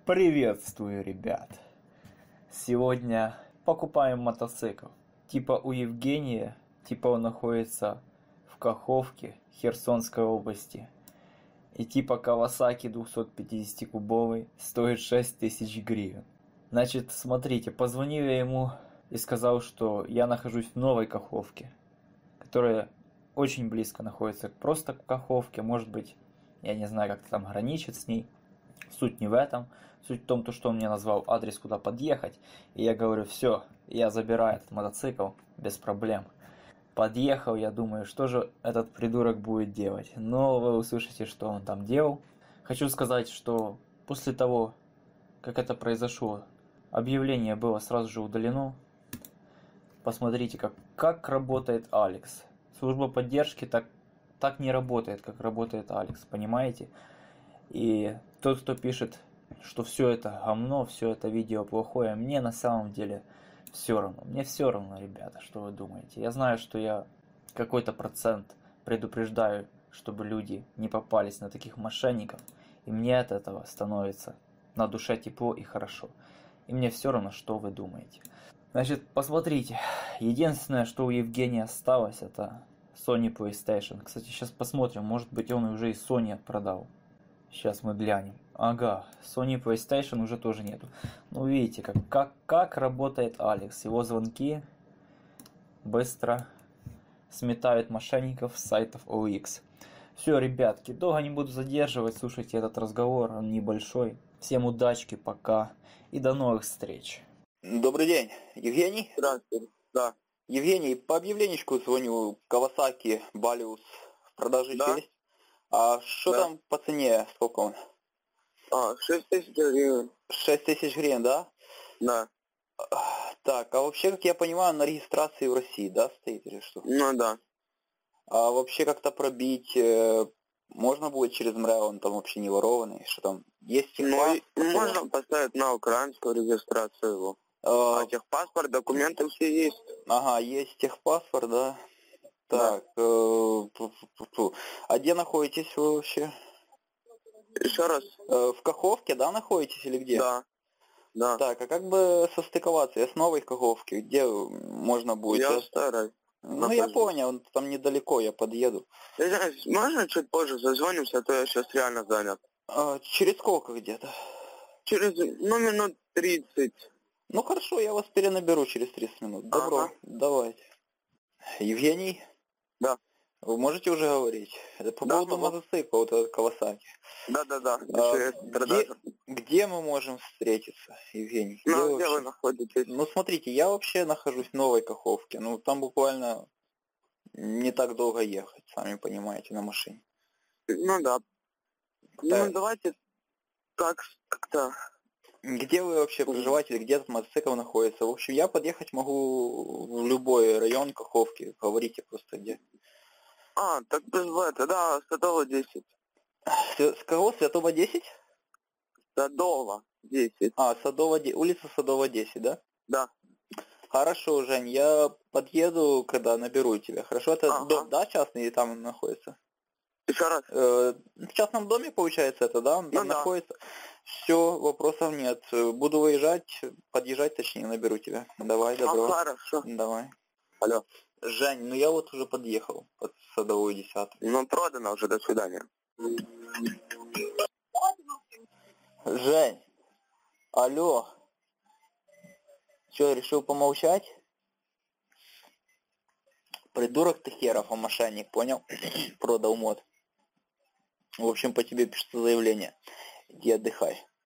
Приветствую, ребят! Сегодня покупаем мотоцикл. Типа у Евгения, типа он находится в Каховке, Херсонской области. И типа Kawasaki 250-кубовый стоит 6000 гривен. Значит, смотрите, позвонил я ему и сказал, что я нахожусь в Новой Каховке, которая очень близко находится просто к Каховке, может быть, я не знаю, как-то там граничит с ней. Суть не в этом. Суть в том, что он мне назвал адрес, куда подъехать. И я говорю, все, я забираю этот мотоцикл без проблем. Подъехал, я думаю, что же этот придурок будет делать. Но вы услышите, что он там делал. Хочу сказать, что после того, как это произошло, объявление было сразу же удалено. Посмотрите, как работает Алекс. Служба поддержки так не работает, как работает Алекс, понимаете? И тот, кто пишет, что все это говно, все это видео плохое, мне на самом деле все равно. Мне все равно, ребята, что вы думаете. Я знаю, что я какой-то процент предупреждаю, чтобы люди не попались на таких мошенников. И мне от этого становится на душе тепло и хорошо. И мне все равно, что вы думаете. Значит, посмотрите. Единственное, что у Евгения осталось, это Sony PlayStation. Кстати, сейчас посмотрим, может быть, он уже и Sony продал. Сейчас мы глянем. Ага, Sony PlayStation уже тоже нету. Ну, видите, как работает Алекс. Его звонки быстро сметают мошенников с сайтов OLX. Все, ребятки, долго не буду задерживать. Слушайте этот разговор, он небольшой. Всем удачки, пока и до новых встреч. Добрый день, Евгений? Здравствуйте, да. Евгений, по объявлению звоню. Kawasaki Balius в продаже Да. есть? А что Да. там по цене? Сколько он? 6000 гривен. 6000 гривен, да? Да. Так, а вообще, как я понимаю, на регистрации в России, да, стоит или что? Ну да. А вообще как-то пробить можно будет через МРЭО, он там вообще не ворованный, что там? Есть техпаспорт? Можно поставить на украинскую регистрацию его. А техпаспорт, документы все есть. Ага, есть техпаспорт, да? Так, а где находитесь вы вообще? Еще раз? В Каховке, да, находитесь или где? Да. Да. Так, а как бы состыковаться? Я с Новой Каховки, где можно будет? Я старый. Ну, я понял, там недалеко, я подъеду. Можно чуть позже созвонимся, а то я сейчас реально занят. Через сколько где-то? Через, минут 30. Ну, хорошо, я вас перенаберу через 30 минут. Добро, Ага. давайте. Евгений? Да. Вы можете уже говорить? Это по поводу мотоцикла, вот этот Kawasaki. Да. Где мы можем встретиться, Евгений? Где вы находитесь? Ну, смотрите, я вообще нахожусь в Новой Каховке. Ну, там буквально не так долго ехать, сами понимаете, на машине. Ну, да. Да. Ну, давайте как-то... Где вы вообще проживаете, где этот мотоцикл находится? В общем, я подъехать могу в любой район Каховки. Говорите просто где. Так да, Садово 10. С кого? Святого 10? Садово 10. Садово, улица Садово 10, да? Да. Хорошо, Жень, я подъеду, когда наберу тебя. Хорошо, это дом, да, частный, там он находится? Еще раз? В частном доме, получается, это, да? Он там находится. Все, вопросов нет. Буду выезжать, подъезжать, точнее, наберу тебя. Давай, добро. Хорошо. Давай. Алло. Жень, ну я вот уже подъехал под Садовую 10. Ну, продано уже, до свидания. Жень, алло. Че, решил помолчать? Придурок ты херов, а мошенник, понял? Продал мод. В общем, по тебе пишется заявление. Иди отдыхай.